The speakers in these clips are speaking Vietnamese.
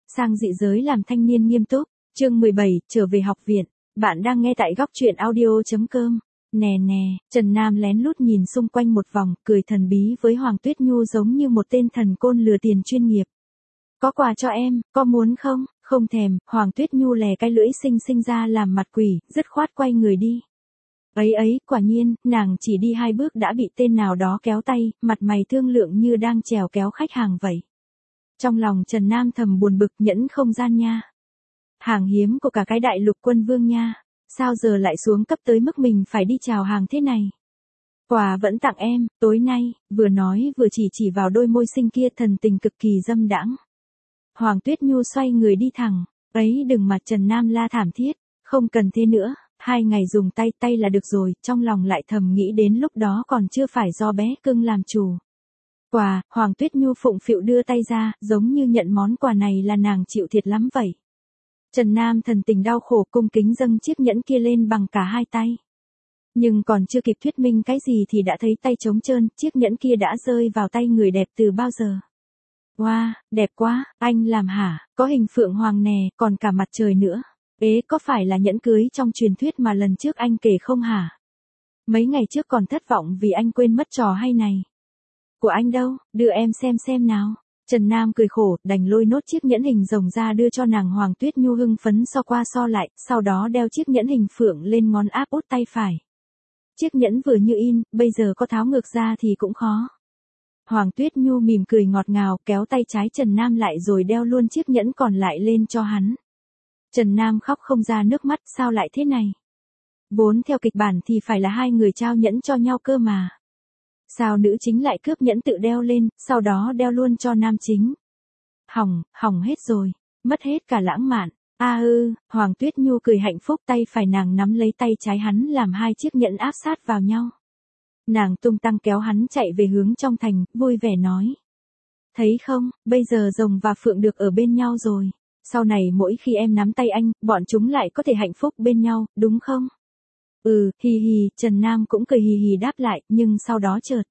sang dị giới làm thanh niên nghiêm túc. Chương 17, trở về học viện. Bạn đang nghe tại góc truyện audio.com. Nè nè, Trần Nam lén lút nhìn xung quanh một vòng, cười thần bí với Hoàng Tuyết Nhu giống như một tên thần côn lừa tiền chuyên nghiệp. Có quà cho em, có muốn không? Không thèm, Hoàng Tuyết Nhu lè cái lưỡi xinh ra làm mặt quỷ, dứt khoát quay người đi. Ấy, quả nhiên, nàng chỉ đi 2 bước đã bị tên nào đó kéo tay, mặt mày thương lượng như đang chèo kéo khách hàng vậy. Trong lòng Trần Nam thầm buồn bực, nhẫn không gian nha. Hàng hiếm của cả cái đại lục quân vương nha. Sao giờ lại xuống cấp tới mức mình phải đi chào hàng thế này? Quà vẫn tặng em, tối nay, vừa nói vừa chỉ vào đôi môi xinh kia, thần tình cực kỳ dâm đãng. Hoàng Tuyết Nhu xoay người đi thẳng. Ấy đừng mà, Trần Nam la thảm thiết. Không cần thế nữa, 2 ngày dùng tay là được rồi, trong lòng lại thầm nghĩ đến lúc đó còn chưa phải do bé cưng làm chủ. Quà, Hoàng Tuyết Nhu phụng phịu đưa tay ra, giống như nhận món quà này là nàng chịu thiệt lắm vậy. Trần Nam thần tình đau khổ cung kính dâng chiếc nhẫn kia lên bằng cả 2 tay. Nhưng còn chưa kịp thuyết minh cái gì thì đã thấy tay trống trơn, chiếc nhẫn kia đã rơi vào tay người đẹp từ bao giờ. Wow, đẹp quá, anh làm hả? Có hình phượng hoàng nè, còn cả mặt trời nữa. Ế, có phải là nhẫn cưới trong truyền thuyết mà lần trước anh kể không hả? Mấy ngày trước còn thất vọng vì anh quên mất trò hay này. Của anh đâu, đưa em xem nào. Trần Nam cười khổ, đành lôi nốt chiếc nhẫn hình rồng ra đưa cho nàng. Hoàng Tuyết Nhu hưng phấn so qua so lại, sau đó đeo chiếc nhẫn hình phượng lên ngón áp út tay phải. Chiếc nhẫn vừa như in, bây giờ có tháo ngược ra thì cũng khó. Hoàng Tuyết Nhu mỉm cười ngọt ngào, kéo tay trái Trần Nam lại rồi đeo luôn chiếc nhẫn còn lại lên cho hắn. Trần Nam khóc không ra nước mắt, sao lại thế này? Vốn theo kịch bản thì phải là 2 người trao nhẫn cho nhau cơ mà. Sao nữ chính lại cướp nhẫn tự đeo lên, sau đó đeo luôn cho nam chính? Hỏng hết rồi, mất hết cả lãng mạn. Hoàng Tuyết Nhu cười hạnh phúc, tay phải nàng nắm lấy tay trái hắn làm 2 chiếc nhẫn áp sát vào nhau. Nàng tung tăng kéo hắn chạy về hướng trong thành, vui vẻ nói. Thấy không, bây giờ rồng và phượng được ở bên nhau rồi. Sau này mỗi khi em nắm tay anh, bọn chúng lại có thể hạnh phúc bên nhau, đúng không? Hì hì, Trần Nam cũng cười hì hì đáp lại, nhưng sau đó chợt.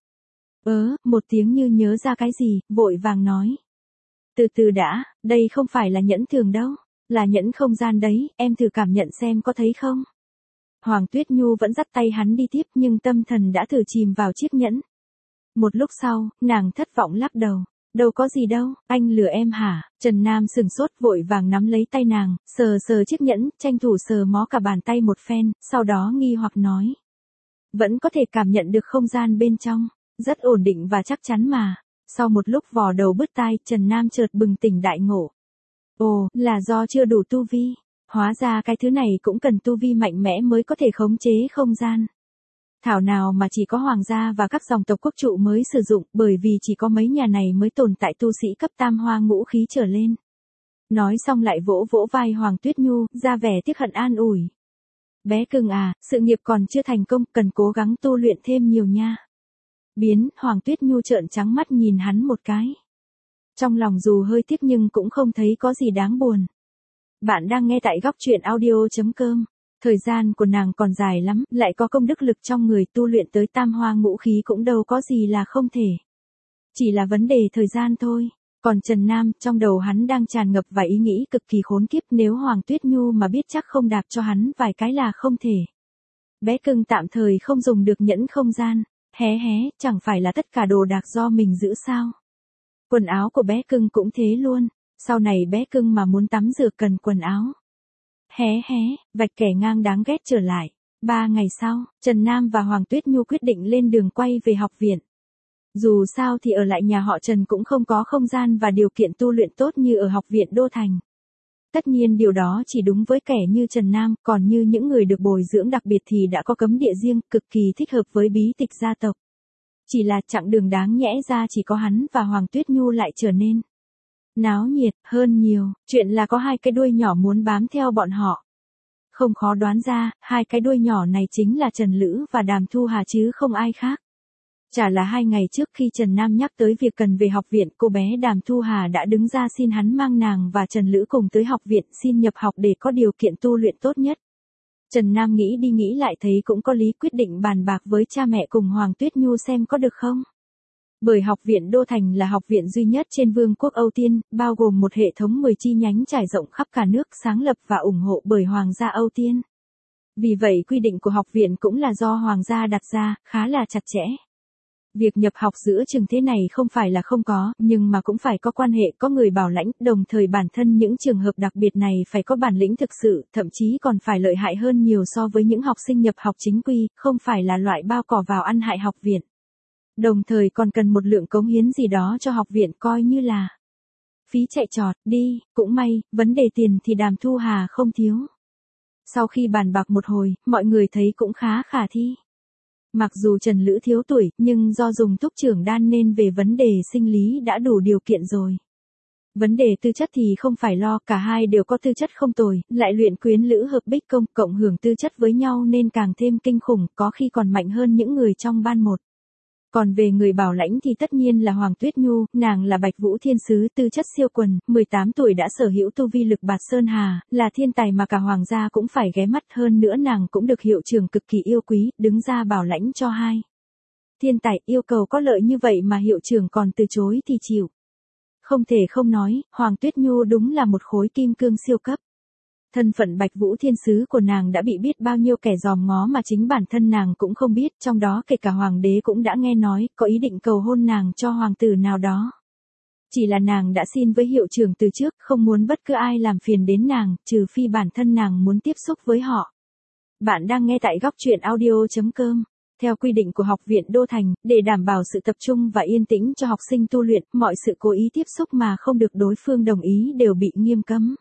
Một tiếng như nhớ ra cái gì, vội vàng nói. Từ từ đã, đây không phải là nhẫn thường đâu, là nhẫn không gian đấy, em thử cảm nhận xem có thấy không? Hoàng Tuyết Nhu vẫn dắt tay hắn đi tiếp nhưng tâm thần đã thử chìm vào chiếc nhẫn. Một lúc sau, nàng thất vọng lắc đầu. Đâu có gì đâu, anh lừa em hả? Trần Nam sừng sốt vội vàng nắm lấy tay nàng, sờ chiếc nhẫn, tranh thủ sờ mó cả bàn tay một phen, sau đó nghi hoặc nói. Vẫn có thể cảm nhận được không gian bên trong, rất ổn định và chắc chắn mà. Sau một lúc vò đầu bứt tai, Trần Nam chợt bừng tỉnh đại ngộ. Là do chưa đủ tu vi. Hóa ra cái thứ này cũng cần tu vi mạnh mẽ mới có thể khống chế không gian. Thảo nào mà chỉ có hoàng gia và các dòng tộc quốc trụ mới sử dụng, bởi vì chỉ có mấy nhà này mới tồn tại tu sĩ cấp tam hoa ngũ khí trở lên. Nói xong lại vỗ vai Hoàng Tuyết Nhu, ra vẻ tiếc hận an ủi. Bé cưng à, sự nghiệp còn chưa thành công, cần cố gắng tu luyện thêm nhiều nha. Hoàng Tuyết Nhu trợn trắng mắt nhìn hắn một cái. Trong lòng dù hơi tiếc nhưng cũng không thấy có gì đáng buồn. Bạn đang nghe tại góc truyện audio.com. Thời gian của nàng còn dài lắm, lại có công đức lực trong người, tu luyện tới tam hoa ngũ khí cũng đâu có gì là không thể. Chỉ là vấn đề thời gian thôi. Còn Trần Nam, trong đầu hắn đang tràn ngập vài ý nghĩ cực kỳ khốn kiếp, nếu Hoàng Tuyết Nhu mà biết chắc không đạp cho hắn vài cái là không thể. Bé cưng tạm thời không dùng được nhẫn không gian. Hé, chẳng phải là tất cả đồ đạc do mình giữ sao? Quần áo của bé cưng cũng thế luôn. Sau này bé cưng mà muốn tắm rửa cần quần áo. Hé, vạch kẻ ngang đáng ghét trở lại. 3 ngày sau, Trần Nam và Hoàng Tuyết Nhu quyết định lên đường quay về học viện. Dù sao thì ở lại nhà họ Trần cũng không có không gian và điều kiện tu luyện tốt như ở học viện Đô Thành. Tất nhiên điều đó chỉ đúng với kẻ như Trần Nam, còn như những người được bồi dưỡng đặc biệt thì đã có cấm địa riêng, cực kỳ thích hợp với bí tịch gia tộc. Chỉ là chặng đường đáng nhẽ ra chỉ có hắn và Hoàng Tuyết Nhu lại trở nên náo nhiệt hơn nhiều, chuyện là có 2 cái đuôi nhỏ muốn bám theo bọn họ. Không khó đoán ra, 2 cái đuôi nhỏ này chính là Trần Lữ và Đàm Thu Hà chứ không ai khác. Chả là 2 ngày trước khi Trần Nam nhắc tới việc cần về học viện, cô bé Đàm Thu Hà đã đứng ra xin hắn mang nàng và Trần Lữ cùng tới học viện xin nhập học để có điều kiện tu luyện tốt nhất. Trần Nam nghĩ đi nghĩ lại thấy cũng có lý, quyết định bàn bạc với cha mẹ cùng Hoàng Tuyết Nhu xem có được không. Bởi Học viện Đô Thành là học viện duy nhất trên Vương quốc Âu Tiên, bao gồm một hệ thống 10 chi nhánh trải rộng khắp cả nước, sáng lập và ủng hộ bởi Hoàng gia Âu Tiên. Vì vậy quy định của học viện cũng là do Hoàng gia đặt ra, khá là chặt chẽ. Việc nhập học giữa trường thế này không phải là không có, nhưng mà cũng phải có quan hệ, có người bảo lãnh, đồng thời bản thân những trường hợp đặc biệt này phải có bản lĩnh thực sự, thậm chí còn phải lợi hại hơn nhiều so với những học sinh nhập học chính quy, không phải là loại bao cỏ vào ăn hại học viện. Đồng thời còn cần một lượng cống hiến gì đó cho học viện coi như là phí chạy trọt, đi, cũng may, vấn đề tiền thì Đàm Thu Hà không thiếu. Sau khi bàn bạc một hồi, mọi người thấy cũng khá khả thi. Mặc dù Trần Lữ thiếu tuổi, nhưng do dùng thuốc trưởng đan nên về vấn đề sinh lý đã đủ điều kiện rồi. Vấn đề tư chất thì không phải lo, cả hai đều có tư chất không tồi, lại luyện quyến lữ hợp bích công, cộng hưởng tư chất với nhau nên càng thêm kinh khủng, có khi còn mạnh hơn những người trong ban một. Còn về người bảo lãnh thì tất nhiên là Hoàng Tuyết Nhu, nàng là Bạch Vũ Thiên Sứ, tư chất siêu quần, 18 tuổi đã sở hữu tu vi lực bạt sơn hà, là thiên tài mà cả Hoàng gia cũng phải ghé mắt, hơn nữa nàng cũng được hiệu trưởng cực kỳ yêu quý, đứng ra bảo lãnh cho hai. Thiên tài yêu cầu có lợi như vậy mà hiệu trưởng còn từ chối thì chịu. Không thể không nói, Hoàng Tuyết Nhu đúng là một khối kim cương siêu cấp. Thân phận Bạch Vũ Thiên Sứ của nàng đã bị biết bao nhiêu kẻ dòm ngó mà chính bản thân nàng cũng không biết, trong đó kể cả hoàng đế cũng đã nghe nói, có ý định cầu hôn nàng cho hoàng tử nào đó. Chỉ là nàng đã xin với hiệu trưởng từ trước, không muốn bất cứ ai làm phiền đến nàng, trừ phi bản thân nàng muốn tiếp xúc với họ. Bạn đang nghe tại góc truyện audio.com. Theo quy định của Học viện Đô Thành, để đảm bảo sự tập trung và yên tĩnh cho học sinh tu luyện, mọi sự cố ý tiếp xúc mà không được đối phương đồng ý đều bị nghiêm cấm.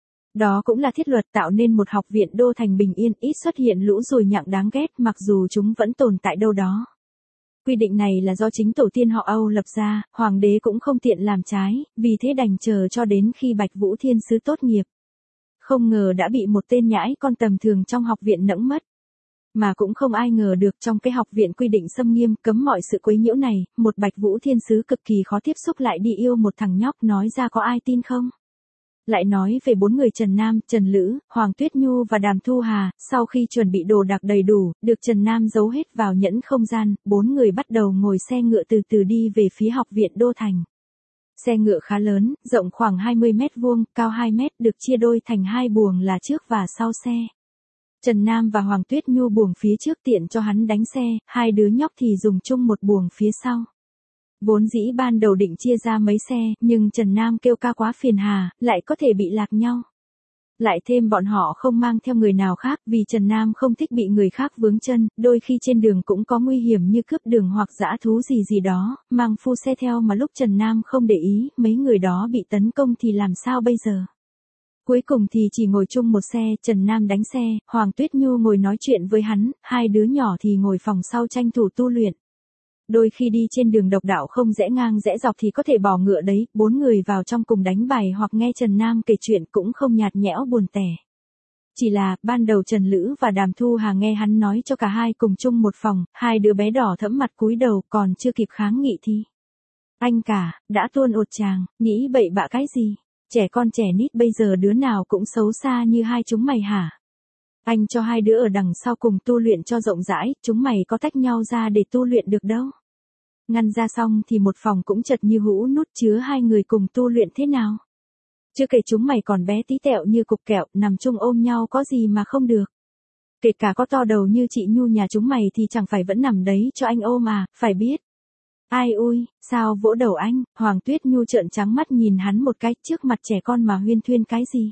Đó cũng là thiết luật tạo nên một học viện Đô Thành bình yên, ít xuất hiện lũ ruồi nhặng đáng ghét, mặc dù chúng vẫn tồn tại đâu đó. Quy định này là do chính tổ tiên họ Âu lập ra, hoàng đế cũng không tiện làm trái, vì thế đành chờ cho đến khi Bạch Vũ Thiên Sứ tốt nghiệp. Không ngờ đã bị một tên nhãi con tầm thường trong học viện nẫng mất. Mà cũng không ai ngờ được trong cái học viện quy định xâm nghiêm cấm mọi sự quấy nhiễu này, một Bạch Vũ Thiên Sứ cực kỳ khó tiếp xúc lại đi yêu một thằng nhóc, nói ra có ai tin không? Lại nói về 4 người Trần Nam, Trần Lữ, Hoàng Tuyết Nhu và Đàm Thu Hà, sau khi chuẩn bị đồ đạc đầy đủ, được Trần Nam giấu hết vào nhẫn không gian, 4 người bắt đầu ngồi xe ngựa từ từ đi về phía học viện Đô Thành. Xe ngựa khá lớn, rộng khoảng 20 mét vuông, cao 2 mét, được chia đôi thành 2 buồng là trước và sau xe. Trần Nam và Hoàng Tuyết Nhu buồng phía trước tiện cho hắn đánh xe, hai đứa nhóc thì dùng chung một buồng phía sau. Vốn dĩ ban đầu định chia ra mấy xe, nhưng Trần Nam kêu ca quá phiền hà, lại có thể bị lạc nhau. Lại thêm bọn họ không mang theo người nào khác vì Trần Nam không thích bị người khác vướng chân, đôi khi trên đường cũng có nguy hiểm như cướp đường hoặc dã thú gì đó, mang phu xe theo mà lúc Trần Nam không để ý, mấy người đó bị tấn công thì làm sao bây giờ? Cuối cùng thì chỉ ngồi chung một xe, Trần Nam đánh xe, Hoàng Tuyết Nhu ngồi nói chuyện với hắn, hai đứa nhỏ thì ngồi phòng sau tranh thủ tu luyện. Đôi khi đi trên đường độc đạo không rẽ ngang rẽ dọc thì có thể bỏ ngựa đấy, 4 người vào trong cùng đánh bài hoặc nghe Trần Nam kể chuyện cũng không nhạt nhẽo buồn tẻ. Chỉ là, ban đầu Trần Lữ và Đàm Thu Hà nghe hắn nói cho cả hai cùng chung một phòng, hai đứa bé đỏ thẫm mặt cúi đầu còn chưa kịp kháng nghị thì. Anh cả, đã tuôn ột chàng, nghĩ bậy bạ cái gì? Trẻ con trẻ nít bây giờ đứa nào cũng xấu xa như hai chúng mày hả? Anh cho hai đứa ở đằng sau cùng tu luyện cho rộng rãi, chúng mày có tách nhau ra để tu luyện được đâu. Ngăn ra xong thì một phòng cũng chật như hũ nút chứa hai người cùng tu luyện thế nào. Chưa kể chúng mày còn bé tí tẹo như cục kẹo, nằm chung ôm nhau có gì mà không được. Kể cả có to đầu như chị Nhu nhà chúng mày thì chẳng phải vẫn nằm đấy cho anh ôm à, phải biết. Ai ui, sao vỗ đầu anh, Hoàng Tuyết Nhu trợn trắng mắt nhìn hắn một cái, trước mặt trẻ con mà huyên thuyên cái gì.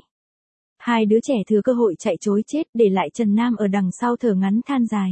Hai đứa trẻ thừa cơ hội chạy trối chết, để lại Trần Nam ở đằng sau thở ngắn than dài.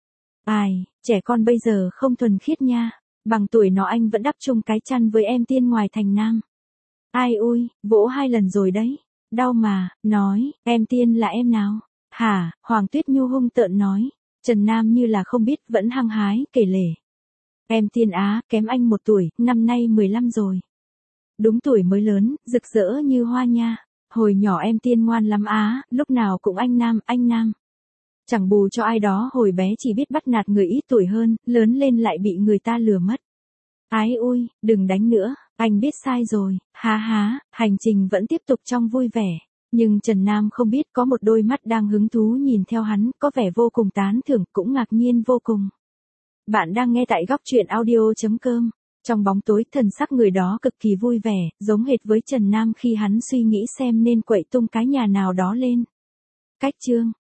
Ai, trẻ con bây giờ không thuần khiết nha, bằng tuổi nó anh vẫn đắp chung cái chăn với em Tiên ngoài thành Nam. Ai ui, vỗ 2 lần rồi đấy, đau mà, nói, em Tiên là em nào? Hả, Hoàng Tuyết Nhu hung tợn nói, Trần Nam như là không biết vẫn hăng hái kể lể. Em Tiên á, kém anh 1 tuổi, năm nay 15 rồi. Đúng tuổi mới lớn, rực rỡ như hoa nha. Hồi nhỏ em Tiên ngoan lắm á, lúc nào cũng anh Nam. Chẳng bù cho ai đó hồi bé chỉ biết bắt nạt người ít tuổi hơn, lớn lên lại bị người ta lừa mất. Ái ui, đừng đánh nữa, anh biết sai rồi, há, hành trình vẫn tiếp tục trong vui vẻ. Nhưng Trần Nam không biết có một đôi mắt đang hứng thú nhìn theo hắn, có vẻ vô cùng tán thưởng, cũng ngạc nhiên vô cùng. Bạn đang nghe tại góc truyện audio.com. Trong bóng tối thần sắc người đó cực kỳ vui vẻ, giống hệt với Trần Nam khi hắn suy nghĩ xem nên quậy tung cái nhà nào đó lên. Cách chương